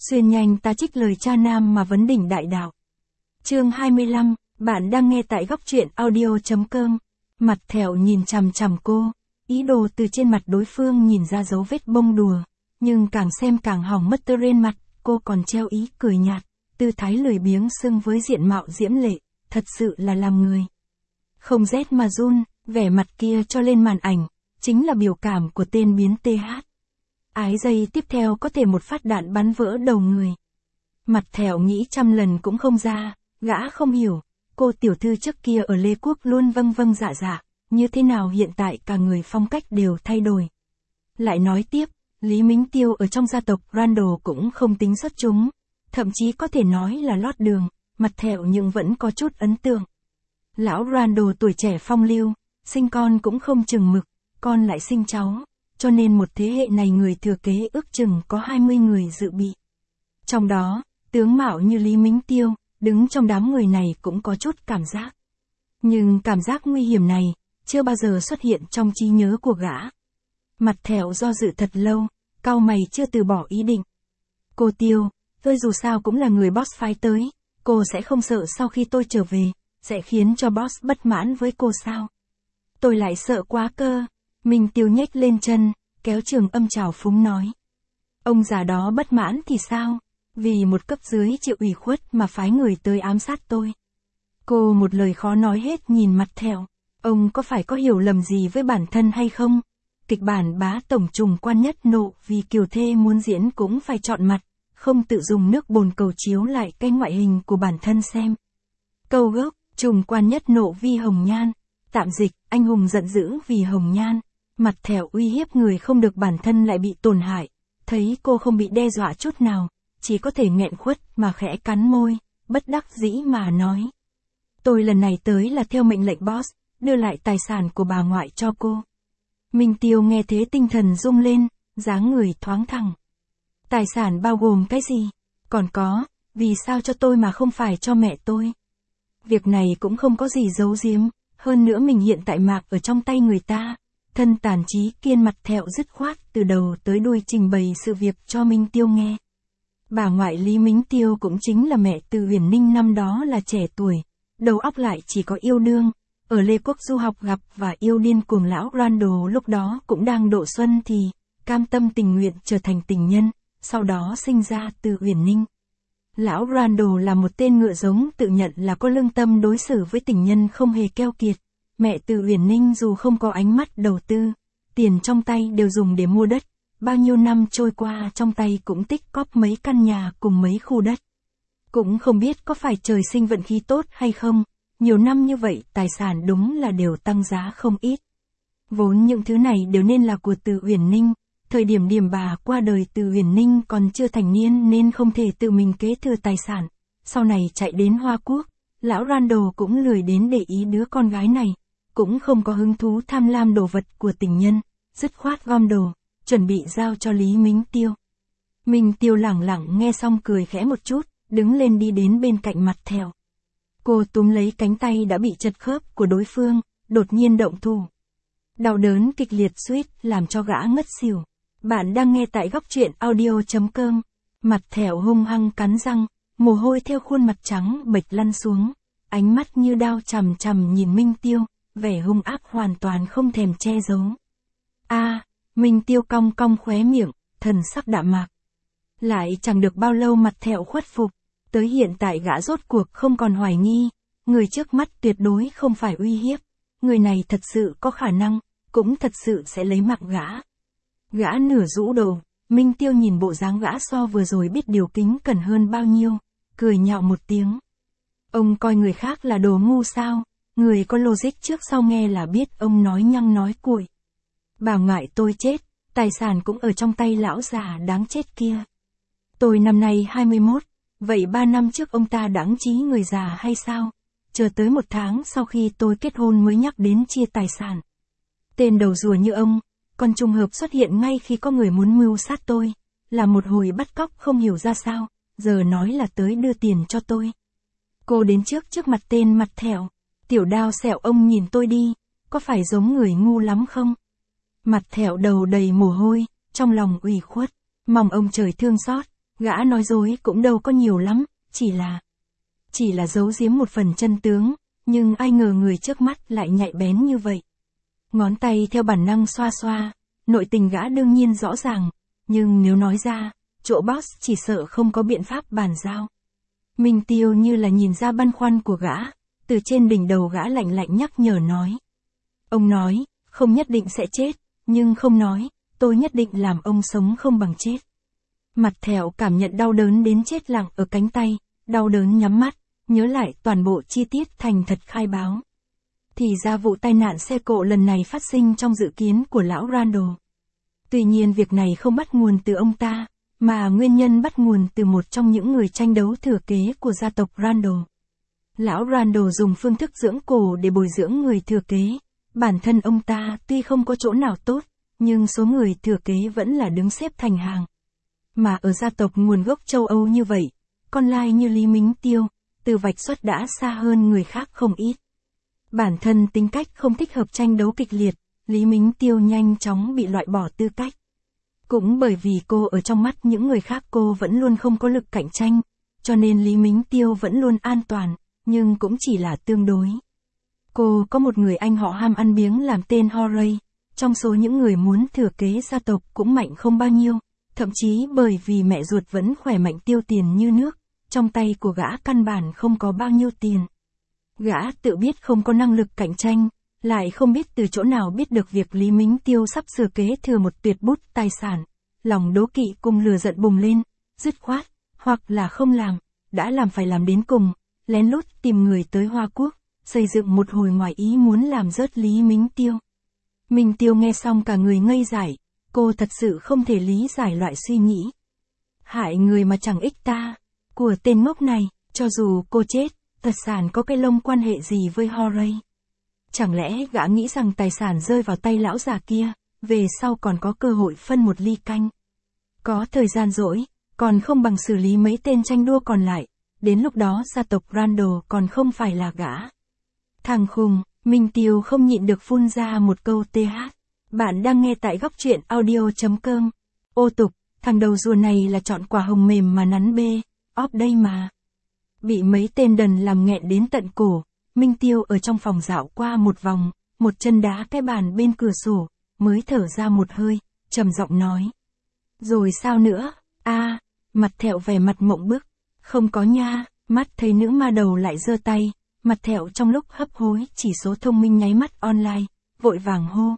Xuyên nhanh ta trích lời cha nam mà vấn đỉnh đại đạo. Chương 25, bạn đang nghe tại góc truyện audio.com. Mặt Thẹo nhìn chằm chằm cô, ý đồ từ trên mặt đối phương nhìn ra dấu vết bông đùa, nhưng càng xem càng hỏng mất tơ trên mặt, cô còn treo ý cười nhạt, tư thái lười biếng xưng với diện mạo diễm lệ, thật sự là làm người không rét mà run, vẻ mặt kia cho lên màn ảnh, chính là biểu cảm của tên biến TH. Ái giây tiếp theo có thể một phát đạn bắn vỡ đầu người. Mặt Thẹo nghĩ trăm lần cũng không ra, gã không hiểu, cô tiểu thư trước kia ở Lê Quốc luôn vâng vâng dạ dạ, như thế nào hiện tại cả người phong cách đều thay đổi. Lại nói tiếp, Lý Mính Tiêu ở trong gia tộc Randall cũng không tính xuất chúng, thậm chí có thể nói là lót đường, Mặt Thẹo nhưng vẫn có chút ấn tượng. Lão Randall tuổi trẻ phong lưu, sinh con cũng không chừng mực, con lại sinh cháu, cho nên một thế hệ này người thừa kế ước chừng có 20 người dự bị. Trong đó, tướng mạo như Lý Mính Tiêu, đứng trong đám người này cũng có chút cảm giác. Nhưng cảm giác nguy hiểm này, chưa bao giờ xuất hiện trong trí nhớ của gã. Mặt Thẹo do dự thật lâu, cau mày chưa từ bỏ ý định. Cô Tiêu, tôi dù sao cũng là người boss phái tới, cô sẽ không sợ sau khi tôi trở về, sẽ khiến cho boss bất mãn với cô sao? Tôi lại sợ quá cơ. Minh Tiêu nhếch lên chân, kéo Trường Âm trào phúng nói. Ông già đó bất mãn thì sao? Vì một cấp dưới chịu ủy khuất mà phái người tới ám sát tôi. Cô một lời khó nói hết nhìn Mặt Thẹo. Ông có phải có hiểu lầm gì với bản thân hay không? Kịch bản bá tổng trùng quan nhất nộ vì kiều thê muốn diễn cũng phải chọn mặt, không tự dùng nước bồn cầu chiếu lại cái ngoại hình của bản thân xem. Câu gốc, trùng quan nhất nộ vì hồng nhan. Tạm dịch, anh hùng giận dữ vì hồng nhan. Mặt Thẹo uy hiếp người không được bản thân lại bị tổn hại. Thấy cô không bị đe dọa chút nào, chỉ có thể nghẹn khuất mà khẽ cắn môi, bất đắc dĩ mà nói. Tôi lần này tới là theo mệnh lệnh boss, đưa lại tài sản của bà ngoại cho cô. Minh Tiêu nghe thế tinh thần rung lên, dáng người thoáng thẳng. Tài sản bao gồm cái gì? Còn có, vì sao cho tôi mà không phải cho mẹ tôi? Việc này cũng không có gì giấu giếm, hơn nữa mình hiện tại mạc ở trong tay người ta. Thân tàn trí kiên Mặt Thẹo dứt khoát từ đầu tới đuôi trình bày sự việc cho Minh Tiêu nghe. Bà ngoại Lý Mính Tiêu cũng chính là mẹ Từ Uyển Ninh năm đó là trẻ tuổi, đầu óc lại chỉ có yêu đương, ở Lê Quốc du học gặp và yêu điên cuồng lão Randall lúc đó cũng đang độ xuân thì, cam tâm tình nguyện trở thành tình nhân, sau đó sinh ra Từ Uyển Ninh. Lão Randall là một tên ngựa giống tự nhận là có lương tâm đối xử với tình nhân không hề keo kiệt. Mẹ Từ Uyển Ninh dù không có ánh mắt đầu tư, tiền trong tay đều dùng để mua đất, bao nhiêu năm trôi qua trong tay cũng tích cóp mấy căn nhà cùng mấy khu đất. Cũng không biết có phải trời sinh vận khí tốt hay không, nhiều năm như vậy tài sản đúng là đều tăng giá không ít. Vốn những thứ này đều nên là của Từ Uyển Ninh, thời điểm điểm bà qua đời Từ Uyển Ninh còn chưa thành niên nên không thể tự mình kế thừa tài sản, sau này chạy đến Hoa Quốc, lão Randall cũng lười đến để ý đứa con gái này. Cũng không có hứng thú tham lam đồ vật của tình nhân, dứt khoát gom đồ, chuẩn bị giao cho Lý Mính Tiêu. Minh Tiêu lẳng lặng nghe xong cười khẽ một chút, đứng lên đi đến bên cạnh Mặt Thẹo. Cô túm lấy cánh tay đã bị chật khớp của đối phương, đột nhiên động thủ. Đau đớn kịch liệt suýt làm cho gã ngất xỉu. Bạn đang nghe tại góc truyện audio.com. Mặt Thẹo hung hăng cắn răng, mồ hôi theo khuôn mặt trắng bệch lăn xuống, ánh mắt như đao chằm chằm nhìn Minh Tiêu. Vẻ hung ác hoàn toàn không thèm che giấu. Minh Tiêu cong cong khóe miệng, thần sắc đạm mạc. Lại chẳng được bao lâu Mặt Thẹo khuất phục, tới hiện tại gã rốt cuộc không còn hoài nghi, người trước mắt tuyệt đối không phải uy hiếp, người này thật sự có khả năng, cũng thật sự sẽ lấy mạng gã. Gã nửa rũ đầu, Minh Tiêu nhìn bộ dáng gã so vừa rồi biết điều kính cẩn hơn bao nhiêu, cười nhạo một tiếng. Ông coi người khác là đồ ngu sao? Người có logic trước sau nghe là biết ông nói nhăng nói cuội. Bà ngoại tôi chết, tài sản cũng ở trong tay lão già đáng chết kia. Tôi năm nay 21, vậy 3 năm trước ông ta đáng trí người già hay sao? Chờ tới 1 tháng sau khi tôi kết hôn mới nhắc đến chia tài sản. Tên đầu rùa như ông, còn trùng hợp xuất hiện ngay khi có người muốn mưu sát tôi, là một hồi bắt cóc không hiểu ra sao, giờ nói là tới đưa tiền cho tôi. Cô đến trước mặt tên Mặt Thẹo. Tiểu đao sẹo ông nhìn tôi đi, có phải giống người ngu lắm không? Mặt Thẹo đầu đầy mồ hôi, trong lòng ủy khuất, mong ông trời thương xót, Gã nói dối cũng đâu có nhiều lắm, chỉ là giấu giếm một phần chân tướng, nhưng ai ngờ người trước mắt lại nhạy bén như vậy. Ngón tay theo bản năng xoa xoa, nội tình gã đương nhiên rõ ràng, nhưng nếu nói ra, chỗ boss chỉ sợ không có biện pháp bàn giao. Minh Tiêu như là nhìn ra băn khoăn của gã, từ trên đỉnh đầu gã lạnh lạnh nhắc nhở nói. Ông nói, không nhất định sẽ chết, nhưng không nói, tôi nhất định làm ông sống không bằng chết. Mặt Thẹo cảm nhận đau đớn đến chết lặng ở cánh tay, đau đớn nhắm mắt, nhớ lại toàn bộ chi tiết thành thật khai báo. Thì ra vụ tai nạn xe cộ lần này phát sinh trong dự kiến của lão Randall. Tuy nhiên việc này không bắt nguồn từ ông ta, mà nguyên nhân bắt nguồn từ một trong những người tranh đấu thừa kế của gia tộc Randall. Lão Randall dùng phương thức dưỡng cổ để bồi dưỡng người thừa kế. Bản thân ông ta tuy không có chỗ nào tốt, nhưng số người thừa kế vẫn là đứng xếp thành hàng. Mà ở gia tộc nguồn gốc châu Âu như vậy, con lai như Lý Mính Tiêu, từ vạch xuất đã xa hơn người khác không ít. Bản thân tính cách không thích hợp tranh đấu kịch liệt, Lý Mính Tiêu nhanh chóng bị loại bỏ tư cách. Cũng bởi vì cô ở trong mắt những người khác cô vẫn luôn không có lực cạnh tranh, cho nên Lý Mính Tiêu vẫn luôn an toàn, nhưng cũng chỉ là tương đối. Cô có một người anh họ ham ăn biếng làm tên Horay, trong số những người muốn thừa kế gia tộc cũng mạnh không bao nhiêu, thậm chí bởi vì mẹ ruột vẫn khỏe mạnh tiêu tiền như nước, trong tay của gã căn bản không có bao nhiêu tiền. Gã tự biết không có năng lực cạnh tranh, lại không biết từ chỗ nào biết được việc Lý Mính Tiêu sắp sửa kế thừa một tuyệt bút tài sản, lòng đố kỵ cùng lửa giận bùng lên, dứt khoát, hoặc là không làm, đã làm phải làm đến cùng, lén lút tìm người tới Hoa Quốc, xây dựng một hồi ngoài ý muốn làm rớt Lý Mính Tiêu. Minh Tiêu nghe xong cả người ngây dại, cô thật sự không thể lý giải loại suy nghĩ. Hại người mà chẳng ích ta, của tên ngốc này, cho dù cô chết, tài sản có cái lông quan hệ gì với Horay? Chẳng lẽ gã nghĩ rằng tài sản rơi vào tay lão già kia, về sau còn có cơ hội phân một ly canh? Có thời gian rỗi, còn không bằng xử lý mấy tên tranh đua còn lại, đến lúc đó gia tộc Randall còn không phải là gã. Thằng khùng, Minh Tiêu không nhịn được phun ra một câu TH. Bạn đang nghe tại góc truyện audio.com. Ô tục, thằng đầu rùa này là chọn quả hồng mềm mà nắn bê, óp đây mà. Bị mấy tên đần làm nghẹn đến tận cổ, Minh Tiêu ở trong phòng dạo qua một vòng, một chân đá cái bàn bên cửa sổ, mới thở ra một hơi, trầm giọng nói. Rồi sao nữa, Mặt Thẹo vẻ mặt mộng bức. Không có nha, mắt thấy nữ ma đầu lại giơ tay, Mặt Thẹo trong lúc hấp hối chỉ số thông minh nháy mắt online, vội vàng hô.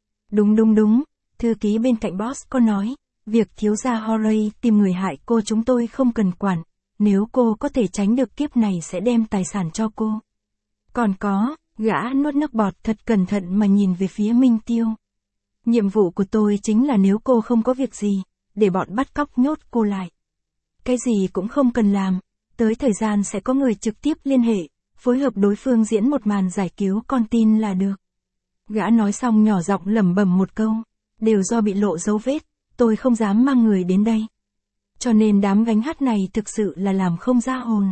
Đúng, thư ký bên cạnh boss có nói, việc thiếu gia Horay tìm người hại cô chúng tôi không cần quản, nếu cô có thể tránh được kiếp này sẽ đem tài sản cho cô. Còn có, gã nuốt nước bọt thật cẩn thận mà nhìn về phía Minh Tiêu. Nhiệm vụ của tôi chính là nếu cô không có việc gì, để bọn bắt cóc nhốt cô lại. Cái gì cũng không cần làm, tới thời gian sẽ có người trực tiếp liên hệ, phối hợp đối phương diễn một màn giải cứu con tin là được. Gã nói xong nhỏ giọng lẩm bẩm một câu, đều do bị lộ dấu vết, tôi không dám mang người đến đây. Cho nên đám gánh hát này thực sự là làm không ra hồn.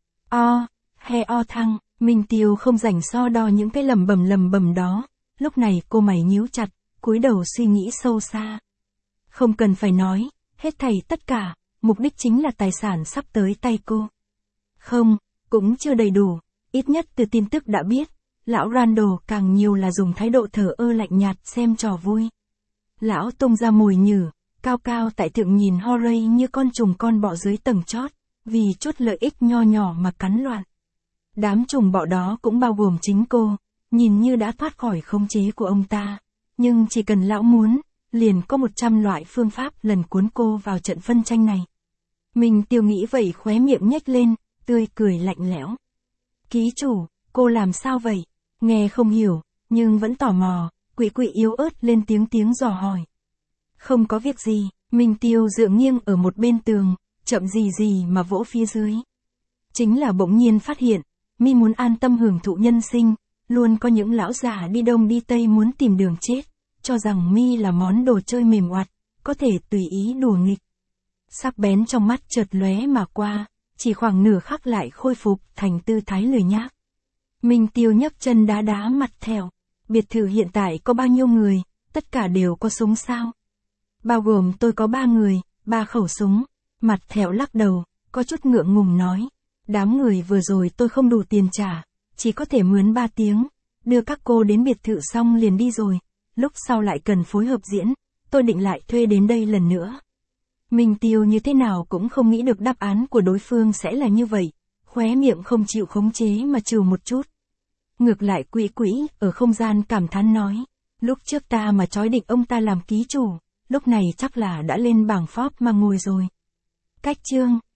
Thăng, Minh Tiêu không rảnh so đo những cái lẩm bẩm đó, lúc này cô mày nhíu chặt, cúi đầu suy nghĩ sâu xa. Không cần phải nói, hết thảy tất cả, mục đích chính là tài sản sắp tới tay cô. Không, cũng chưa đầy đủ, ít nhất từ tin tức đã biết, lão Randall càng nhiều là dùng thái độ thờ ơ lạnh nhạt xem trò vui. Lão tung ra mồi nhử, cao cao tại thượng nhìn Horay như con trùng con bọ dưới tầng chót, vì chút lợi ích nho nhỏ mà cắn loạn. Đám trùng bọ đó cũng bao gồm chính cô, nhìn như đã thoát khỏi khống chế của ông ta, nhưng chỉ cần lão muốn, liền có 100 loại phương pháp lần cuốn cô vào trận phân tranh này. Mình Tiêu nghĩ vậy khóe miệng nhếch lên, tươi cười lạnh lẽo. Ký chủ, cô làm sao vậy? Nghe không hiểu, nhưng vẫn tò mò, quỷ yếu ớt lên tiếng dò hỏi. Không có việc gì, Minh Tiêu dựa nghiêng ở một bên tường, chậm gì mà vỗ phía dưới. Chính là bỗng nhiên phát hiện, mi muốn an tâm hưởng thụ nhân sinh, luôn có những lão già đi đông đi tây muốn tìm đường chết, cho rằng mi là món đồ chơi mềm oặt, có thể tùy ý đùa nghịch. Sắc bén trong mắt chợt lóe mà qua, chỉ khoảng nửa khắc lại khôi phục thành tư thái lười nhác. Minh Tiêu nhấc chân đá Mặt Thẹo. Biệt thự hiện tại có bao nhiêu người, tất cả đều có súng sao? Bao gồm tôi có 3 người, 3 khẩu súng, Mặt Thẹo lắc đầu, có chút ngượng ngùng nói. Đám người vừa rồi tôi không đủ tiền trả, chỉ có thể mướn 3 tiếng, đưa các cô đến biệt thự xong liền đi rồi, lúc sau lại cần phối hợp diễn, tôi định lại thuê đến đây lần nữa. Minh Tiêu như thế nào cũng không nghĩ được đáp án của đối phương sẽ là như vậy, khóe miệng không chịu khống chế mà trừ một chút. Ngược lại Quỹ Quỹ, ở không gian cảm thán nói, lúc trước ta mà trói định ông ta làm ký chủ, lúc này chắc là đã lên bảng Forbes mà ngồi rồi. Cách chương